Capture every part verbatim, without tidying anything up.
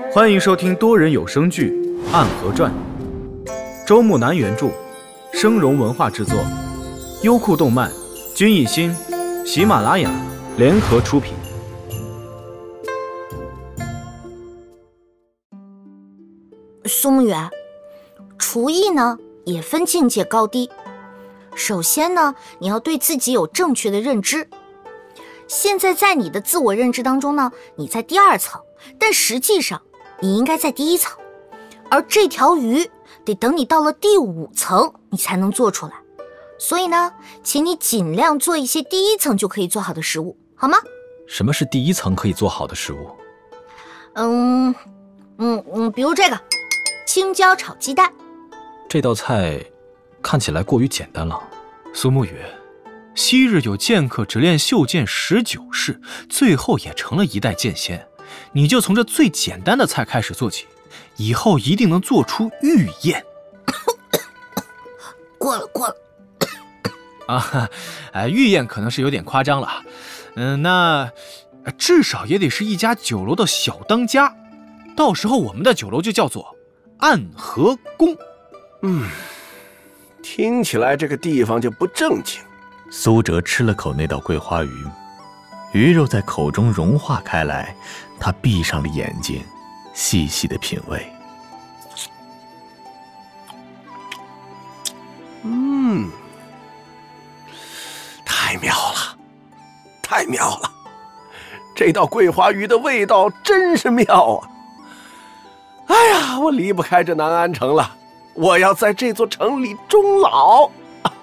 欢迎收听多人有声剧《暗河传》，周木南原著，生荣文化制作，优酷动漫、君艺心、喜马拉雅联合出品。 苏木远，厨艺呢也分境界高低。首先呢，你要对自己有正确的认知。现在在你的自我认知当中呢，你在第二层，但实际上你应该在第一层。而这条鱼得等你到了第五层，你才能做出来。所以呢，请你尽量做一些第一层就可以做好的食物，好吗？ 什么是第一层可以做好的食物？ 嗯嗯嗯，比如这个青椒炒鸡蛋。 这道菜看起来过于简单了。 苏沐雨，昔日有剑客只练袖剑十九式，最后也成了一代剑仙。你就从这最简单的菜开始做起，以后一定能做出御宴。 过了过了。 啊，哎，御宴可能是有点夸张了。嗯，那至少也得是一家酒楼的小当家。到时候我们的酒楼就叫做暗河宫。 嗯，听起来这个地方就不正经。 苏哲吃了口那道桂花鱼，鱼肉在口中融化开来，他闭上了眼睛，细细的品味。 嗯，太妙了，太妙了！这道桂花鱼的味道真是妙啊！哎呀，我离不开这南安城了，我要在这座城里终老。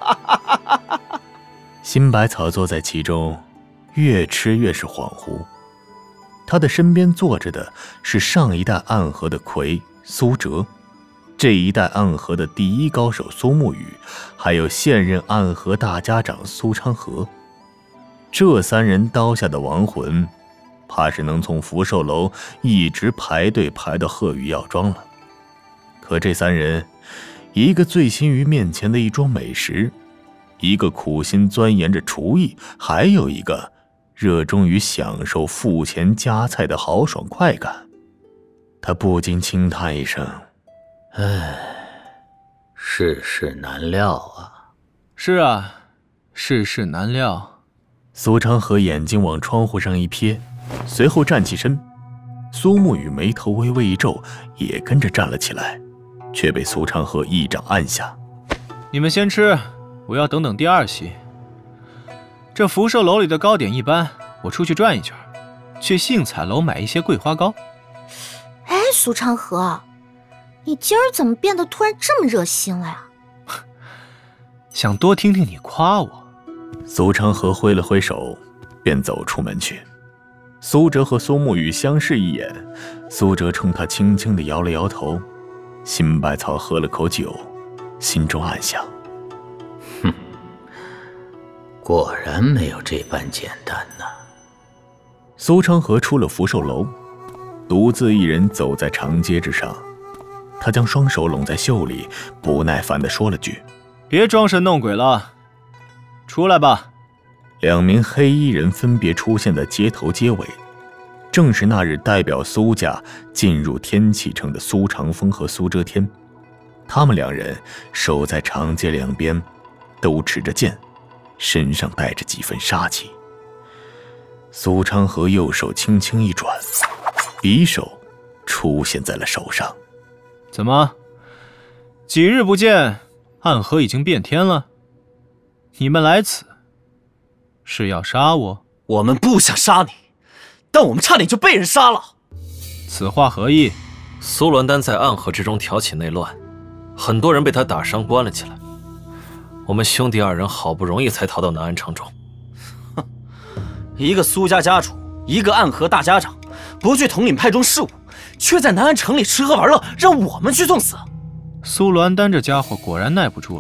辛百草坐在其中，越吃越是恍惚。他的身边坐着的是上一代暗河的魁苏哲，这一代暗河的第一高手苏沐雨，还有现任暗河大家长苏昌河。这三人刀下的亡魂，怕是能从福寿楼一直排队排到鹤羽药庄了。可这三人，一个醉心于面前的一桌美食，一个苦心钻研着厨艺，还有一个热衷于享受付钱夹菜的豪爽快感。他不禁轻叹一声： 唉，世事难料啊。 是啊，世事难料。 苏昌河眼睛往窗户上一瞥，随后站起身。苏沐雨眉头微微一皱，也跟着站了起来，却被苏昌河一掌按下。 你们先吃，我要等等第二席。这福寿楼里的糕点一般，我出去转一圈，去杏彩楼买一些桂花糕。 哎，苏昌河，你今儿怎么变得突然这么热心了呀？ 想多听听你夸我。 苏昌河挥了挥手，便走出门去。苏哲和苏沐雨相视一眼，苏哲冲他轻轻地摇了摇头。辛百草喝了口酒，心中暗想： 哼，果然没有这般简单呐。 苏昌河出了福寿楼，独自一人走在长街之上。他将双手拢在袖里，不耐烦地说了句： 别装神弄鬼了，出来吧。 两名黑衣人分别出现在街头街尾，正是那日代表苏家进入天启城的苏长风和苏遮天。他们两人守在长街两边，都持着剑，身上带着几分杀气。苏昌河右手轻轻一转，匕首出现在了手上。 怎么，几日不见，暗河已经变天了？你们来此是要杀我？ 我们不想杀你，但我们差点就被人杀了。 此话何意？ 苏鸾丹在暗河之中挑起内乱，很多人被他打伤关了起来。我们兄弟二人好不容易才逃到南安城中。 哼，一个苏家家主，一个暗河大家长，不去统领派中事务，却在南安城里吃喝玩乐，让我们去送死。 苏鸾丹这家伙果然耐不住了。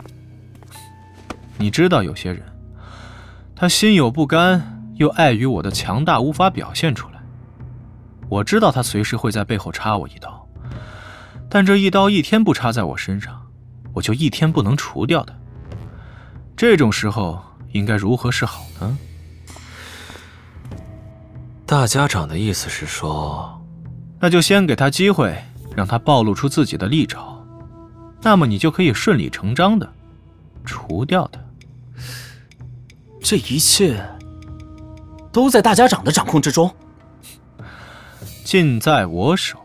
你知道有些人，他心有不甘，又碍于我的强大无法表现出来。我知道他随时会在背后插我一刀，但这一刀一天不插在我身上，我就一天不能除掉他。这种时候应该如何是好呢？ 大家长的意思是说， 那就先给他机会，让他暴露出自己的利爪，那么你就可以顺理成章的除掉他。 这一切都在大家长的掌控之中， 尽在我手。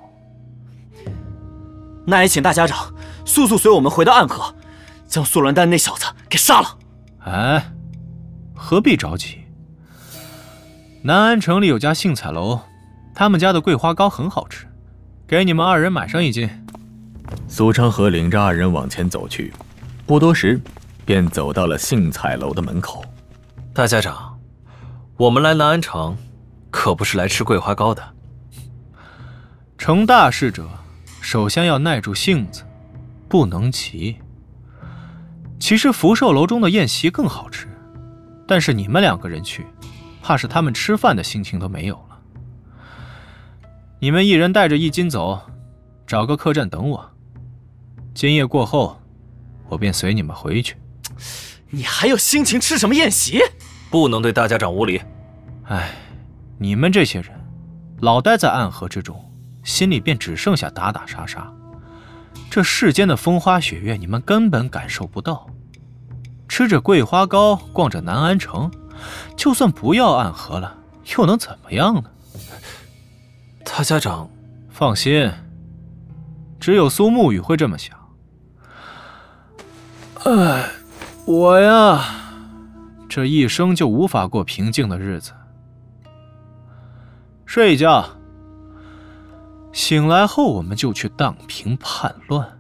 那也请大家长速速随我们回到暗河，将苏鸾丹那小子给杀了。 哎，何必着急？南安城里有家杏彩楼，他们家的桂花糕很好吃，给你们二人买上一斤。 苏昌河领着二人往前走去，不多时便走到了杏彩楼的门口。 大家长，我们来南安城可不是来吃桂花糕的。 成大事者首先要耐住性子，不能急。其实福寿楼中的宴席更好吃，但是你们两个人去，怕是他们吃饭的心情都没有了。你们一人带着一斤走，找个客栈等我。今夜过后，我便随你们回去。 你还有心情吃什么宴席？ 不能对大家长无礼。 唉，你们这些人老待在暗河之中，心里便只剩下打打杀杀，这世间的风花雪月你们根本感受不到。吃着桂花糕，逛着南安城，就算不要暗河了，又能怎么样呢？ 大家长放心，只有苏沐雨会这么想。唉，我呀，这一生就无法过平静的日子。睡一觉，醒来后我们就去荡平叛乱。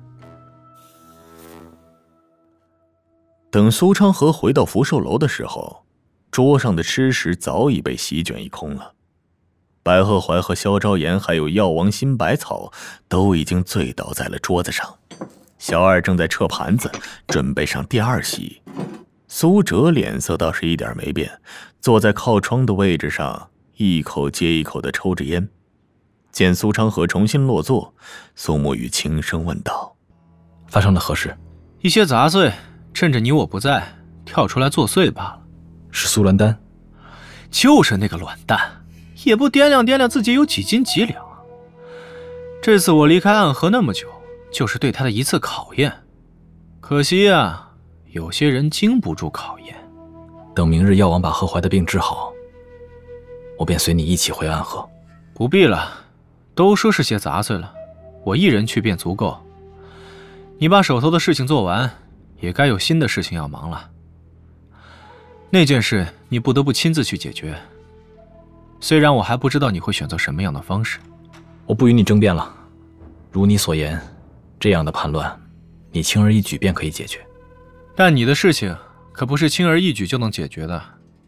等苏昌河回到福寿楼的时候，桌上的吃食早已被席卷一空了。白鹤怀和萧昭言还有药王新百草都已经醉倒在了桌子上，小二正在撤盘子，准备上第二席。苏哲脸色倒是一点没变，坐在靠窗的位置上，一口接一口地抽着烟。见苏昌河重新落座，苏沐雨轻声问道：“ 发生了何事？” 一些杂碎，趁着你我不在，跳出来作祟罢了。 是苏鸾丹？ 就是那个卵蛋，也不掂量掂量自己有几斤几两。这次我离开暗河那么久，就是对他的一次考验。可惜啊，有些人经不住考验。 等明日药王把贺怀的病治好，我便随你一起回暗河。 不必了，都说是些杂碎了，我一人去便足够。你把手头的事情做完，也该有新的事情要忙了。那件事你不得不亲自去解决，虽然我还不知道你会选择什么样的方式。 我不与你争辩了，如你所言，这样的叛乱，你轻而易举便可以解决。 但你的事情可不是轻而易举就能解决的。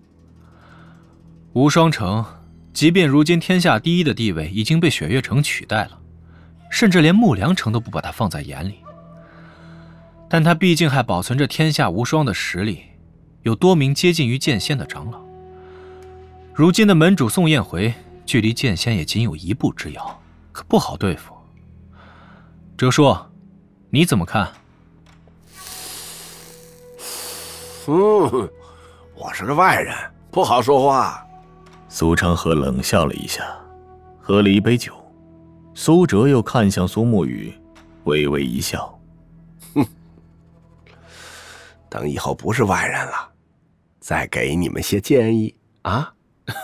无双城，即便如今天下第一的地位已经被雪月城取代了，甚至连木良城都不把它放在眼里，但它毕竟还保存着天下无双的实力，有多名接近于剑仙的长老。如今的门主宋彦回，距离剑仙也仅有一步之遥，可不好对付。哲叔，你怎么看？ 嗯，我是个外人，不好说话。 苏昌河冷笑了一下，喝了一杯酒。苏哲又看向苏沐雨，微微一笑。 哼，等以后不是外人了，再给你们些建议啊。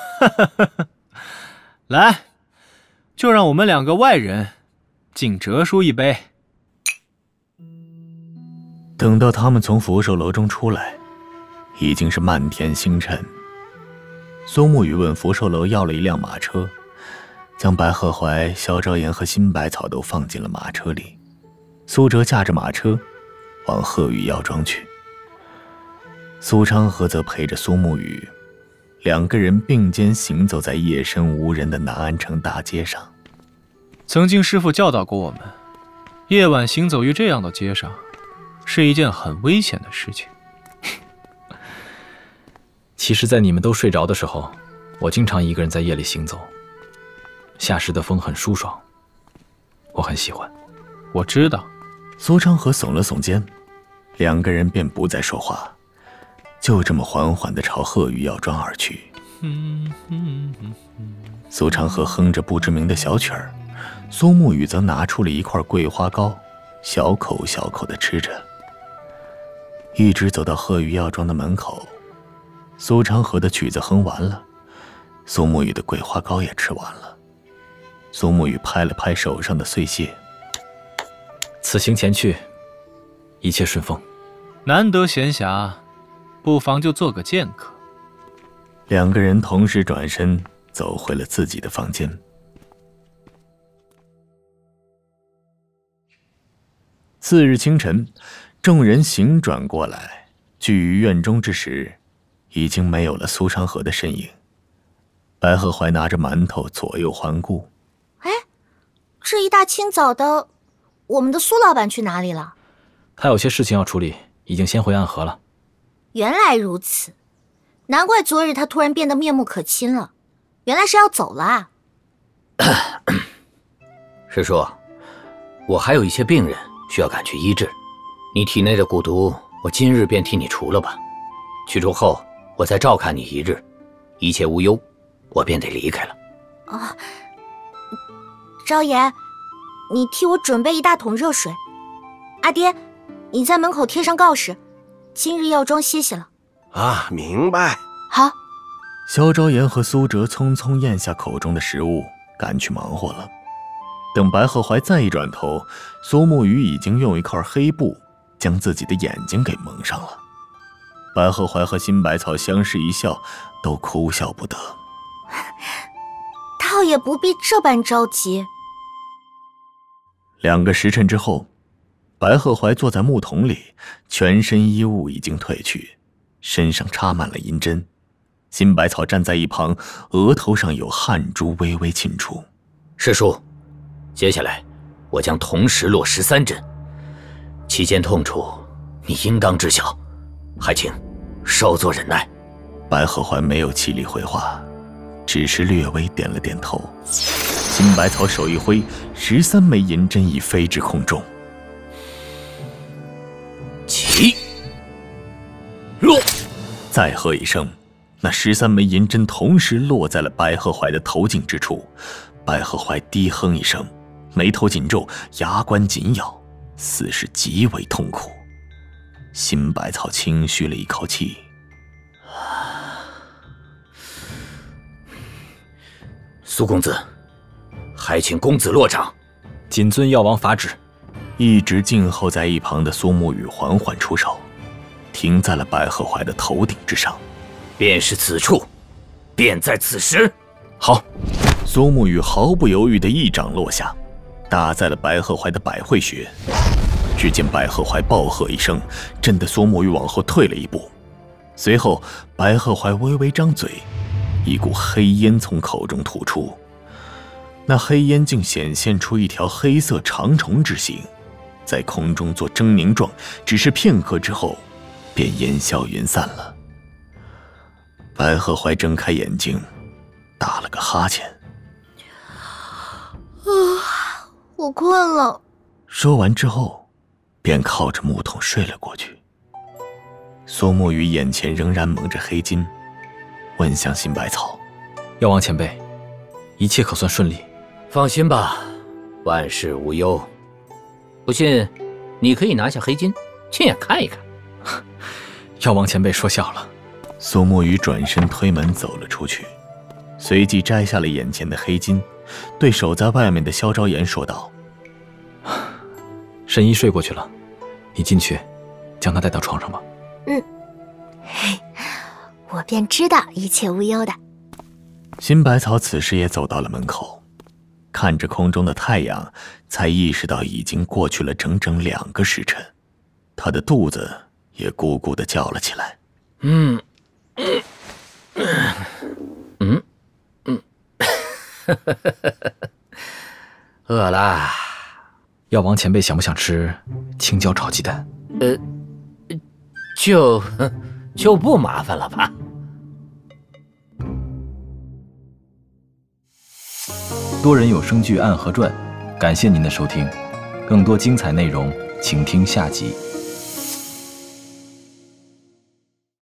来，就让我们两个外人敬哲叔一杯。 等到他们从福寿楼中出来，已经是漫天星辰。苏沐雨问福寿楼要了一辆马车，将白鹤怀、萧昭言和新百草都放进了马车里。苏哲驾着马车往鹤羽药庄去，苏昌河则陪着苏沐雨，两个人并肩行走在夜深无人的南安城大街上。 曾经师父教导过我们，夜晚行走于这样的街上，是一件很危险的事情。 其实在你们都睡着的时候，我经常一个人在夜里行走，夏时的风很舒爽，我很喜欢。 我知道。 苏昌河耸了耸肩，两个人便不再说话，就这么缓缓地朝鹤羽药庄而去。苏昌河哼着不知名的小曲儿， 苏沐雨则拿出了一块桂花糕，小口小口地吃着。一直走到鹤羽药庄的门口，苏长河的曲子哼完了，苏沐雨的桂花糕也吃完了。苏沐雨拍了拍手上的碎屑， 此行前去，一切顺风。 难得闲暇，不妨就做个剑客。 两个人同时转身走回了自己的房间。次日清晨，众人醒转过来，聚于院中之时，已经没有了苏长河的身影。白鹤怀拿着馒头左右环顾。 哎，这一大清早的，我们的苏老板去哪里了？ 他有些事情要处理，已经先回暗河了。 原来如此，难怪昨日他突然变得面目可亲了，原来是要走了啊。 师叔，我还有一些病人需要赶去医治，你体内的蛊毒，我今日便替你除了吧。去除后，我再照看你一日，一切无忧，我便得离开了。 啊，昭言，你替我准备一大桶热水。阿爹，你在门口贴上告示，今日药庄歇息了。 啊，明白。 好。 萧昭言和苏哲匆匆咽下口中的食物，赶去忙活了。等白鹤怀再一转头，苏沐雨已经用一块黑布将自己的眼睛给蒙上了。白鹤怀和辛百草相视一笑，都哭笑不得。 倒也不必这般着急。 两个时辰之后，白鹤怀坐在木桶里，全身衣物已经褪去，身上插满了银针。辛百草站在一旁，额头上有汗珠微微沁出。 师叔，接下来我将同时落十三针，期间痛楚你应当知晓，还请稍作忍耐。 白鹤怀没有气力回话，只是略微点了点头。辛百草手一挥，十三枚银针已飞至空中。 起，落！ 再喝一声，那十三枚银针同时落在了白鹤怀的头颈之处。白鹤怀低哼一声，眉头紧皱，牙关紧咬，似是极为痛苦。辛百草轻吁了一口气， 苏公子，还请公子落掌。 谨遵药王法旨。 一直静候在一旁的苏沐雨缓缓出手，停在了白鹤怀的头顶之上。 便是此处，便在此时。 好。 苏沐雨毫不犹豫的一掌落下，打在了白鹤怀的百会穴。只见白鹤怀暴喝一声，震得苏沐雨往后退了一步。随后白鹤怀微微张嘴，一股黑烟从口中吐出，那黑烟竟显现出一条黑色长虫之形，在空中做狰狞状，只是片刻之后便烟消云散了。白鹤怀睁开眼睛，打了个哈欠。 啊，我困了。 说完之后，便靠着木桶睡了过去。苏沐雨眼前仍然蒙着黑巾，问向辛百草：“ 药王前辈，一切可算顺利？” 放心吧，万事无忧。不信，你可以拿下黑巾，亲眼看一看。 药王前辈说笑了。 苏沐雨转身推门走了出去，随即摘下了眼前的黑巾，对守在外面的萧昭言说道：“ 神医睡过去了，你进去，将他带到床上吧。” 嗯，嘿，我便知道一切无忧的。 辛百草此时也走到了门口，看着空中的太阳，才意识到已经过去了整整两个时辰，他的肚子也咕咕地叫了起来。 嗯嗯嗯嗯，饿啦。 药王前辈想不想吃青椒炒鸡蛋？ 呃，就就不麻烦了吧。 多人有声剧《暗河传》，感谢您的收听，更多精彩内容，请听下集。